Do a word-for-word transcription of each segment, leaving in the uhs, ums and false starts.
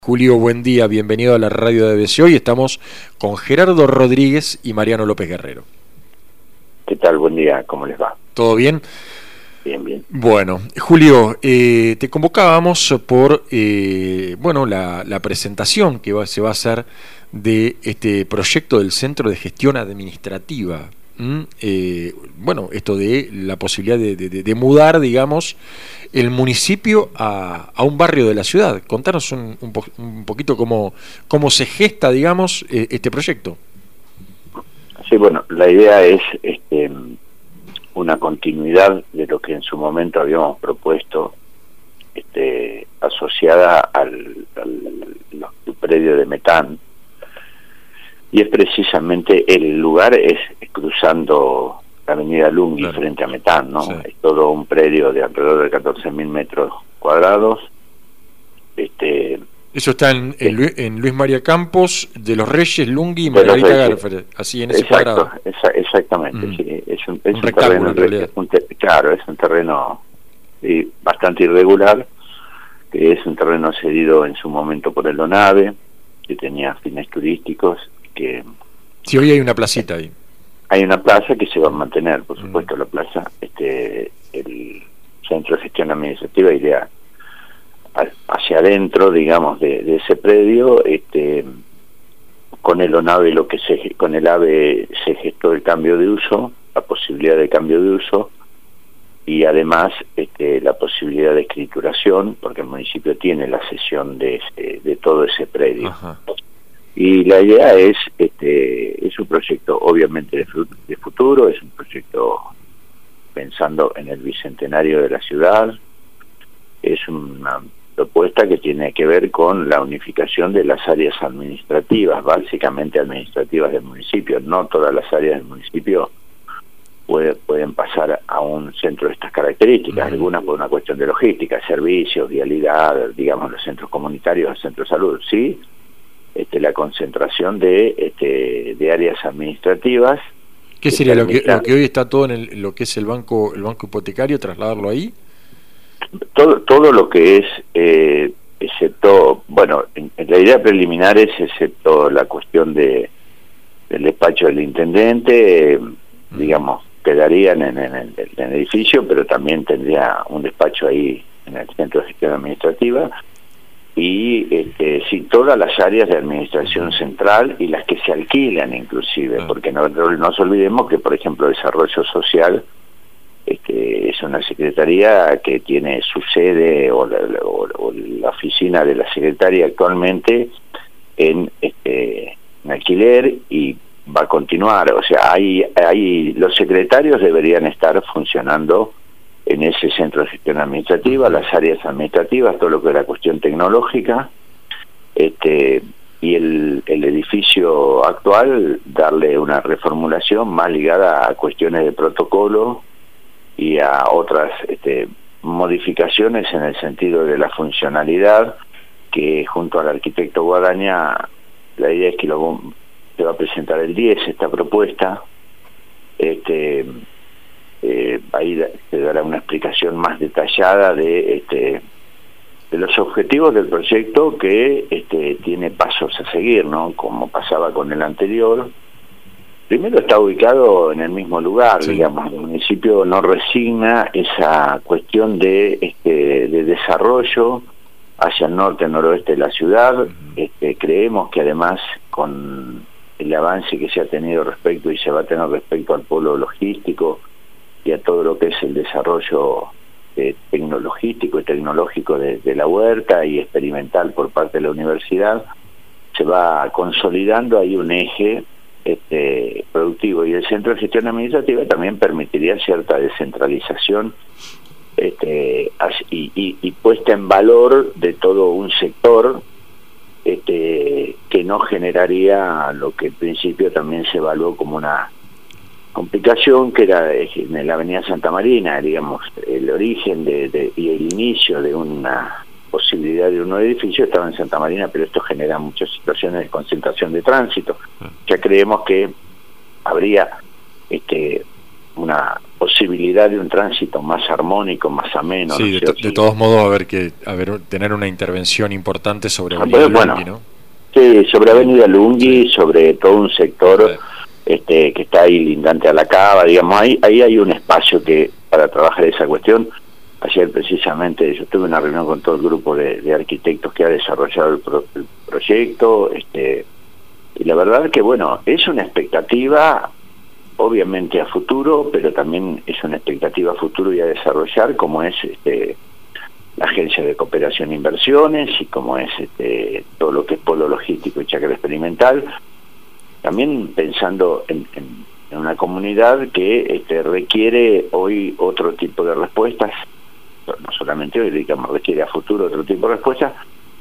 Julio, buen día, bienvenido a la radio de A B C. Hoy estamos con Gerardo Rodríguez y Mariano López Guerrero. ¿Qué tal? Buen día, ¿cómo les va? ¿Todo bien? Bien, bien. Bueno, Julio, eh, te convocábamos por eh, bueno, la, la presentación que va, se va a hacer de este proyecto del Centro de Gestión Administrativa. ¿Mm? Eh, bueno, esto de la posibilidad de, de, de mudar, digamos, el municipio a, a un barrio de la ciudad. Contanos un, un, po, un poquito cómo, cómo se gesta, digamos, eh, este proyecto. Sí, bueno, la idea es este, una continuidad de lo que en su momento habíamos propuesto, este, asociada al, al, al predio de Metán, y es precisamente el lugar es cruzando la avenida Lunghi, claro, frente a Metán, ¿no? Sí. Es todo un predio de alrededor de catorce mil metros cuadrados. Este, Eso está en, en, Luis, en Luis María Campos, de los Reyes, Lunghi y Margarita Garfer, así en ese exacto, cuadrado. Esa, exactamente, mm. sí. Es un, es un, un rectángulo, terreno, en realidad. Un te, claro, es un terreno sí, bastante irregular, que es un terreno cedido en su momento por el ONAVE, que tenía fines turísticos. Que sí, hoy hay una placita ahí. Hay una plaza que se va a mantener, por supuesto, mm. la plaza, este, el Centro de Gestión Administrativa iría hacia adentro, digamos, de, de ese predio. Este, con el ONAVE, lo que se, con el AVE se gestó el cambio de uso, la posibilidad de cambio de uso, y además este, la posibilidad de escrituración, porque el municipio tiene la cesión de, ese, de todo ese predio. Ajá. Y la idea es, este, es un proyecto obviamente de, de futuro, es un proyecto pensando en el bicentenario de la ciudad, es una propuesta que tiene que ver con la unificación de las áreas administrativas, básicamente administrativas del municipio. No todas las áreas del municipio puede, pueden pasar a un centro de estas características, uh-huh. algunas por una cuestión de logística, servicios, vialidad, digamos los centros comunitarios, el centro de salud, sí. Este, la concentración de este, de áreas administrativas. ¿Qué sería lo que, lo que hoy está todo en el, lo que es el banco el banco hipotecario, trasladarlo ahí? Todo todo lo que es, eh, excepto, bueno, en, en la idea preliminar es excepto la cuestión de del despacho del intendente, eh, mm. digamos, quedarían en, en, el, en el edificio, pero también tendría un despacho ahí en el Centro de Gestión Administrativa. Y este, sí, todas las áreas de administración central y las que se alquilan inclusive, ah. porque no, no nos olvidemos que, por ejemplo, Desarrollo Social este, es una secretaría que tiene su sede o la, o, o la oficina de la secretaria actualmente en, este, en alquiler y va a continuar. O sea, hay, hay los secretarios deberían estar funcionando en ese centro de gestión administrativa, las áreas administrativas, todo lo que es la cuestión tecnológica, este, y el, el edificio actual, darle una reformulación más ligada a cuestiones de protocolo y a otras este, modificaciones en el sentido de la funcionalidad, que junto al arquitecto Guadaña, la idea es que lo, se va a presentar el diez esta propuesta. este Eh, ahí se dará una explicación más detallada de este de los objetivos del proyecto, que este tiene pasos a seguir, ¿no? Como pasaba con el anterior. Primero, está ubicado en el mismo lugar, sí. digamos, el municipio no resigna esa cuestión de este de desarrollo hacia el norte, noroeste de la ciudad. Uh-huh. este, creemos que además con el avance que se ha tenido respecto y se va a tener respecto al polo logístico y a todo lo que es el desarrollo eh, tecnológico y tecnológico de, de la huerta y experimental por parte de la universidad, se va consolidando ahí un eje este, productivo, y el Centro de Gestión Administrativa también permitiría cierta descentralización este, y, y, y puesta en valor de todo un sector este, que no generaría lo que en principio también se evaluó como una complicación, que era en la avenida Santa Marina, digamos, el origen de, de, y el inicio de una posibilidad de un nuevo edificio estaba en Santa Marina, pero esto genera muchas situaciones de concentración de tránsito. Ya creemos que habría este una posibilidad de un tránsito más armónico, más ameno. Sí, ¿no? de, to de todos modos, a ver que a ver, tener una intervención importante sobre ah, Avenida bueno, Lunghi, ¿no? Sí, sobre Avenida Lunghi, sí. sobre todo un sector sí. este, que está ahí lindante a la cava, digamos, ahí, ahí hay un espacio que para trabajar esa cuestión. Ayer precisamente yo tuve una reunión con todo el grupo de, de arquitectos que ha desarrollado el, pro, el proyecto, este, y la verdad que bueno, es una expectativa obviamente a futuro, pero también es una expectativa a futuro y a desarrollar, como es este, la Agencia de Cooperación e Inversiones y como es este, todo lo que es polo logístico y chacra experimental, también pensando en, en, en una comunidad que este, requiere hoy otro tipo de respuestas, no solamente hoy, digamos, requiere a futuro otro tipo de respuestas,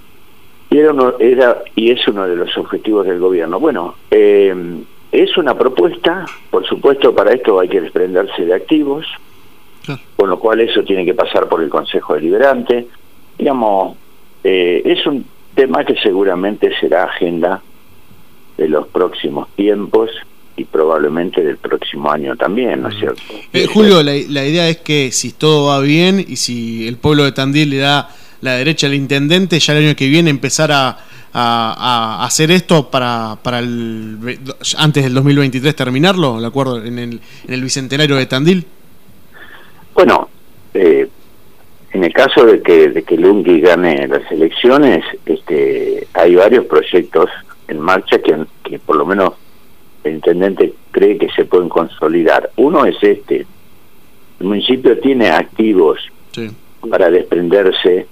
y era, uno, era y es uno de los objetivos del gobierno. Bueno, eh, es una propuesta, por supuesto, para esto hay que desprenderse de activos, claro. Con lo cual eso tiene que pasar por el Consejo Deliberante. Digamos, eh, es un tema que seguramente será agenda de los próximos tiempos y probablemente del próximo año también, ¿no es cierto? Eh, Julio, la, la idea es que si todo va bien y si el pueblo de Tandil le da la derecha al intendente, ya el año que viene empezar a, a, a hacer esto para, para el, antes del dos mil veintitrés terminarlo, ¿de acuerdo? En el, en el bicentenario de Tandil. Bueno, eh, en el caso de que, de que Lunghi gane las elecciones, este, hay varios proyectos en marcha que, que por lo menos el intendente cree que se pueden consolidar. Uno es este: el municipio tiene activos sí. para desprenderse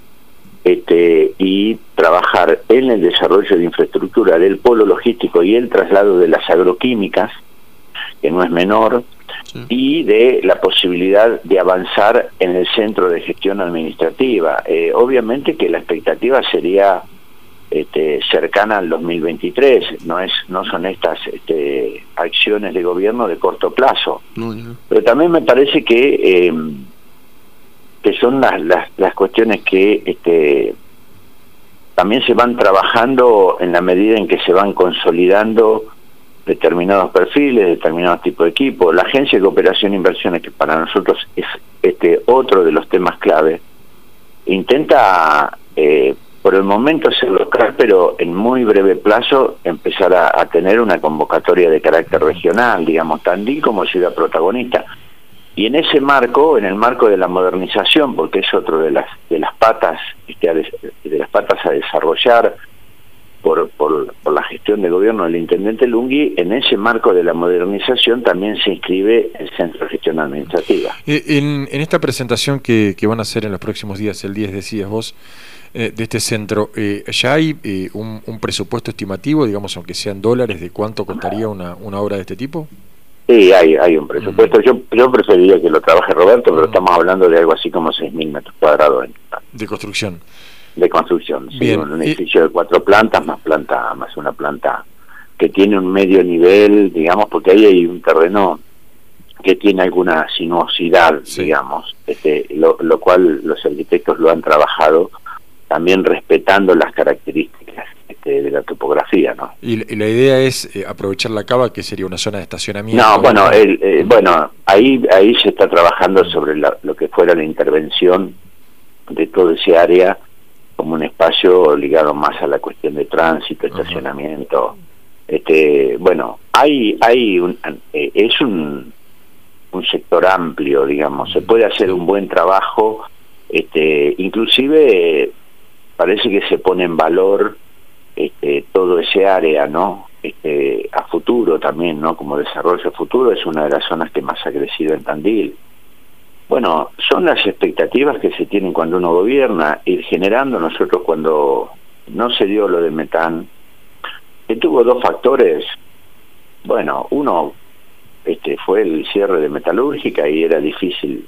este, y trabajar en el desarrollo de infraestructura del polo logístico y el traslado de las agroquímicas, que no es menor, sí. y de la posibilidad de avanzar en el centro de gestión administrativa. Eh, obviamente que la expectativa sería Este, cercana al dos mil veintitrés, no es no son estas este, acciones de gobierno de corto plazo, no, no. Pero también me parece que eh, que son las, las las cuestiones que este, también se van trabajando en la medida en que se van consolidando determinados perfiles, determinados tipos de equipos. La Agencia de Cooperación e Inversiones, que para nosotros es este otro de los temas clave, intenta eh, por el momento ser local, pero en muy breve plazo empezar a, a tener una convocatoria de carácter regional, digamos, Tandil como ciudad protagonista. Y en ese marco, en el marco de la modernización, porque es otro de las de las patas este, de las patas a desarrollar por, por, por la gestión de gobierno del intendente Lunghi, en ese marco de la modernización también se inscribe el Centro de Gestión Administrativa. En, en esta presentación que, que van a hacer en los próximos días, el diez decías vos, eh, de este centro, eh, ¿ya hay eh, un, un presupuesto estimativo, digamos, aunque sean dólares, de cuánto costaría una, una obra de este tipo? Sí, hay, hay un presupuesto. Mm. Yo yo preferiría que lo trabaje Roberto, pero mm. estamos hablando de algo así como seis mil metros cuadrados. En, de construcción. De construcción, sí. Bien. Un edificio de cuatro plantas, más planta más una planta que tiene un medio nivel, digamos, porque ahí hay un terreno que tiene alguna sinuosidad, sí. digamos, este, lo, lo cual los arquitectos lo han trabajado también respetando las características este, de la topografía, ¿no? Y, y la idea es eh, aprovechar la cava, que sería una zona de estacionamiento. No, bueno, el, eh, bueno, ahí ahí se está trabajando sobre la, lo que fuera la intervención de todo ese área como un espacio ligado más a la cuestión de tránsito, estacionamiento. Uh-huh. Este, bueno, hay hay un, eh, es un un sector amplio, digamos, se puede hacer un buen trabajo, este, inclusive eh, parece que se pone en valor este, todo ese área, ¿no? Este, a futuro también, ¿no? Como desarrollo futuro, es una de las zonas que más ha crecido en Tandil. Bueno, son las expectativas que se tienen cuando uno gobierna, ir generando. Nosotros cuando no se dio lo de Metán, que tuvo dos factores. Bueno, uno este fue el cierre de Metalúrgica y era difícil,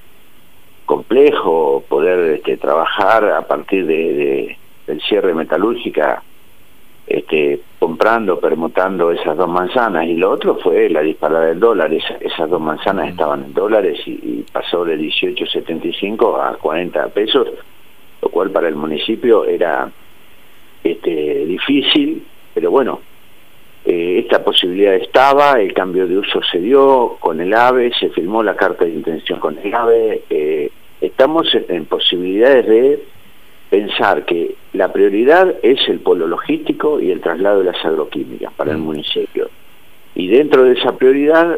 complejo poder este, trabajar a partir de, de del cierre de Metalúrgica, este, comprando, permutando esas dos manzanas, y lo otro fue la disparada del dólar. Esa, esas dos manzanas estaban en dólares y, y pasó de dieciocho setenta y cinco a cuarenta pesos, lo cual para el municipio era este, difícil, pero bueno, Eh, esta posibilidad estaba, el cambio de uso se dio con el AVE, se firmó la carta de intención con el AVE, eh, estamos en, en posibilidades de pensar que la prioridad es el polo logístico y el traslado de las agroquímicas para el municipio. Y dentro de esa prioridad,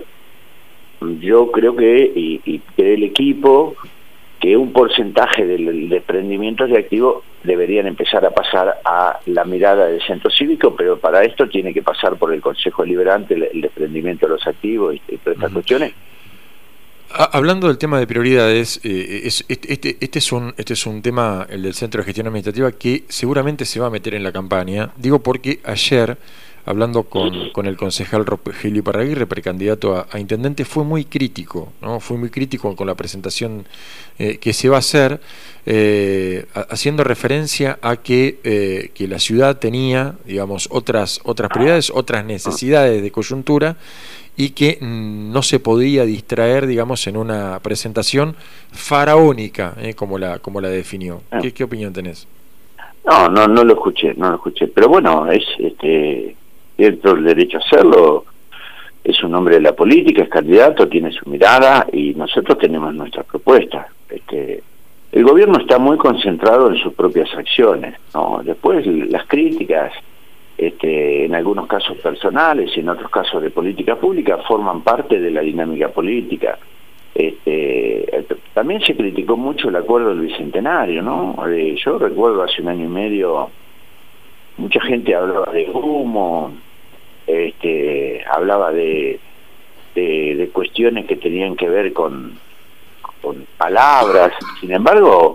yo creo que, y, y que el equipo, que un porcentaje del desprendimiento de activos deberían empezar a pasar a la mirada del centro cívico, pero para esto tiene que pasar por el Consejo Deliberante el, el desprendimiento de los activos y, y todas estas uh-huh. cuestiones. Hablando del tema de prioridades, eh, es, este, este, es un, este es un tema, el del Centro de Gestión Administrativa, que seguramente se va a meter en la campaña. Digo porque ayer, hablando con, con el concejal Rogelio Iparraguirre, precandidato a, a intendente, fue muy crítico, ¿no? Fue muy crítico con la presentación eh, que se va a hacer, eh, haciendo referencia a que, eh, que la ciudad tenía, digamos, otras, otras prioridades, otras necesidades de coyuntura, y que no se podía distraer, digamos, en una presentación faraónica, eh, como la como la definió. ¿Qué, qué opinión tenés? No, no, no lo escuché, no lo escuché. Pero bueno, es este cierto el derecho a hacerlo. Es un hombre de la política, es candidato, tiene su mirada y nosotros tenemos nuestras propuestas. Este, el gobierno está muy concentrado en sus propias acciones, ¿no? Después las críticas, Este, en algunos casos personales y en otros casos de política pública, forman parte de la dinámica política. Este, también se criticó mucho el acuerdo del Bicentenario, ¿no? Eh, yo recuerdo hace un año y medio, mucha gente hablaba de humo, este, hablaba de, de, de cuestiones que tenían que ver con, con palabras. Sin embargo,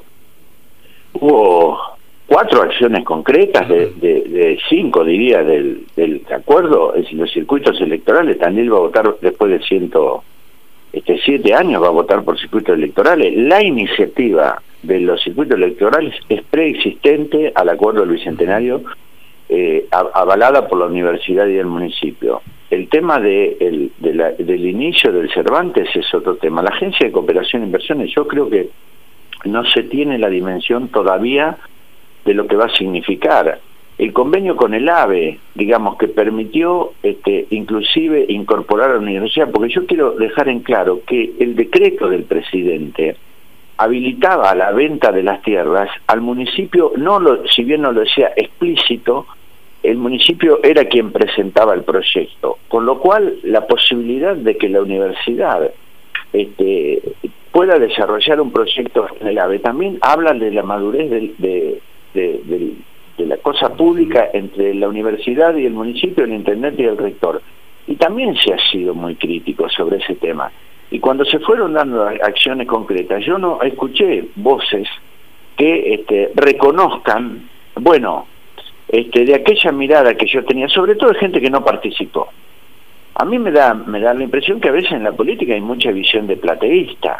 hubo cuatro acciones concretas de, de, de cinco, diría, del, del acuerdo. Es decir, los circuitos electorales. Tandil va a votar después de ciento este, siete años, va a votar por circuitos electorales. La iniciativa de los circuitos electorales es preexistente al acuerdo del Bicentenario, eh, avalada por la universidad y el municipio. El tema de el, de la, del inicio del Cervantes es otro tema. La Agencia de Cooperación e Inversiones, yo creo que no se tiene la dimensión todavía de lo que va a significar. El convenio con el AVE, digamos, que permitió este, inclusive incorporar a la universidad, porque yo quiero dejar en claro que el decreto del presidente habilitaba la venta de las tierras al municipio, no lo, si bien no lo decía explícito, el municipio era quien presentaba el proyecto, con lo cual la posibilidad de que la universidad este, pueda desarrollar un proyecto en el AVE también habla de la madurez de, de De, de, de la cosa pública entre la universidad y el municipio, el intendente y el rector. Y también se ha sido muy crítico sobre ese tema. Y cuando se fueron dando acciones concretas, yo no escuché voces que este, reconozcan, bueno, este, de aquella mirada que yo tenía, sobre todo de gente que no participó. A mí me da, me da la impresión que a veces en la política hay mucha visión de plateísta.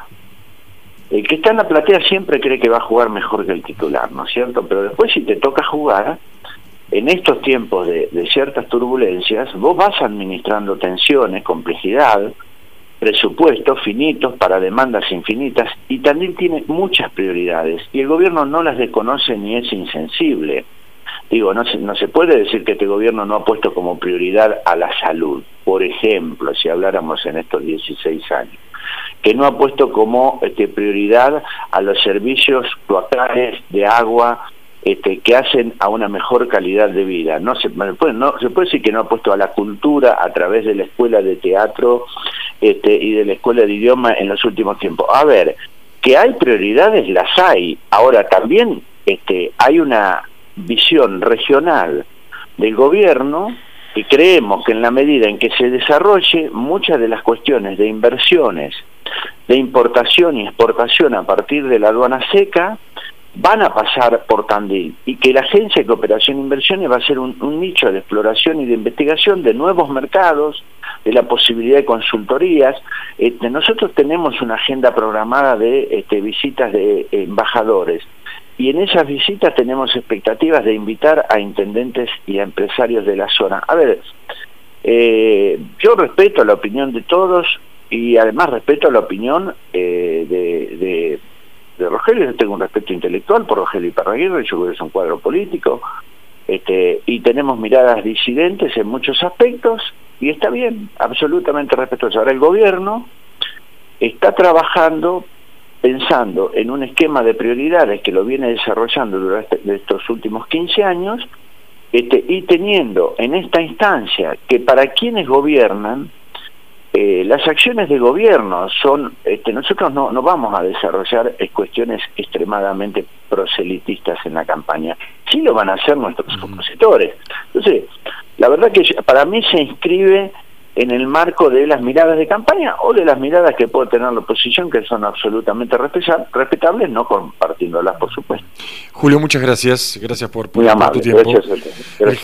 El que está en la platea siempre cree que va a jugar mejor que el titular, ¿no es cierto? Pero después, si te toca jugar, en estos tiempos de, de ciertas turbulencias, vos vas administrando tensiones, complejidad, presupuestos finitos para demandas infinitas, y también tiene muchas prioridades, y el gobierno no las desconoce ni es insensible. Digo, no se, no se puede decir que este gobierno no ha puesto como prioridad a la salud, por ejemplo, si habláramos en estos dieciséis años. Que no ha puesto como este, prioridad a los servicios cloacales de agua este, que hacen a una mejor calidad de vida. No se, puede, no se puede decir que no ha puesto a la cultura a través de la escuela de teatro este, y de la escuela de idioma en los últimos tiempos. A ver, que hay prioridades, las hay. Ahora también este, hay una visión regional del gobierno, y creemos que en la medida en que se desarrolle muchas de las cuestiones de inversiones, de importación y exportación a partir de la aduana seca, van a pasar por Tandil, y que la Agencia de Cooperación e Inversiones va a ser un, un nicho de exploración y de investigación de nuevos mercados, de la posibilidad de consultorías. Este, nosotros tenemos una agenda programada de este, visitas de embajadores, y en esas visitas tenemos expectativas de invitar a intendentes y a empresarios de la zona. A ver, eh, yo respeto la opinión de todos, y además respeto la opinión eh, de, de, de Rogelio. Yo tengo un respeto intelectual por Rogelio Iparraguirre, yo creo que es un cuadro político, este, y tenemos miradas disidentes en muchos aspectos, y está bien, absolutamente respetuoso. Ahora el gobierno está trabajando pensando en un esquema de prioridades que lo viene desarrollando durante estos últimos quince años, este, y teniendo en esta instancia que para quienes gobiernan, eh, las acciones de gobierno son, este, nosotros no, no vamos a desarrollar eh, cuestiones extremadamente proselitistas en la campaña, sí lo van a hacer nuestros uh-huh. opositores. Entonces, la verdad que para mí se inscribe en el marco de las miradas de campaña o de las miradas que puede tener la oposición, que son absolutamente respetables, no compartiéndolas, por supuesto. Julio, muchas gracias. Gracias por, por, Muy por amable, tu tiempo. Gracias a usted. Gracias.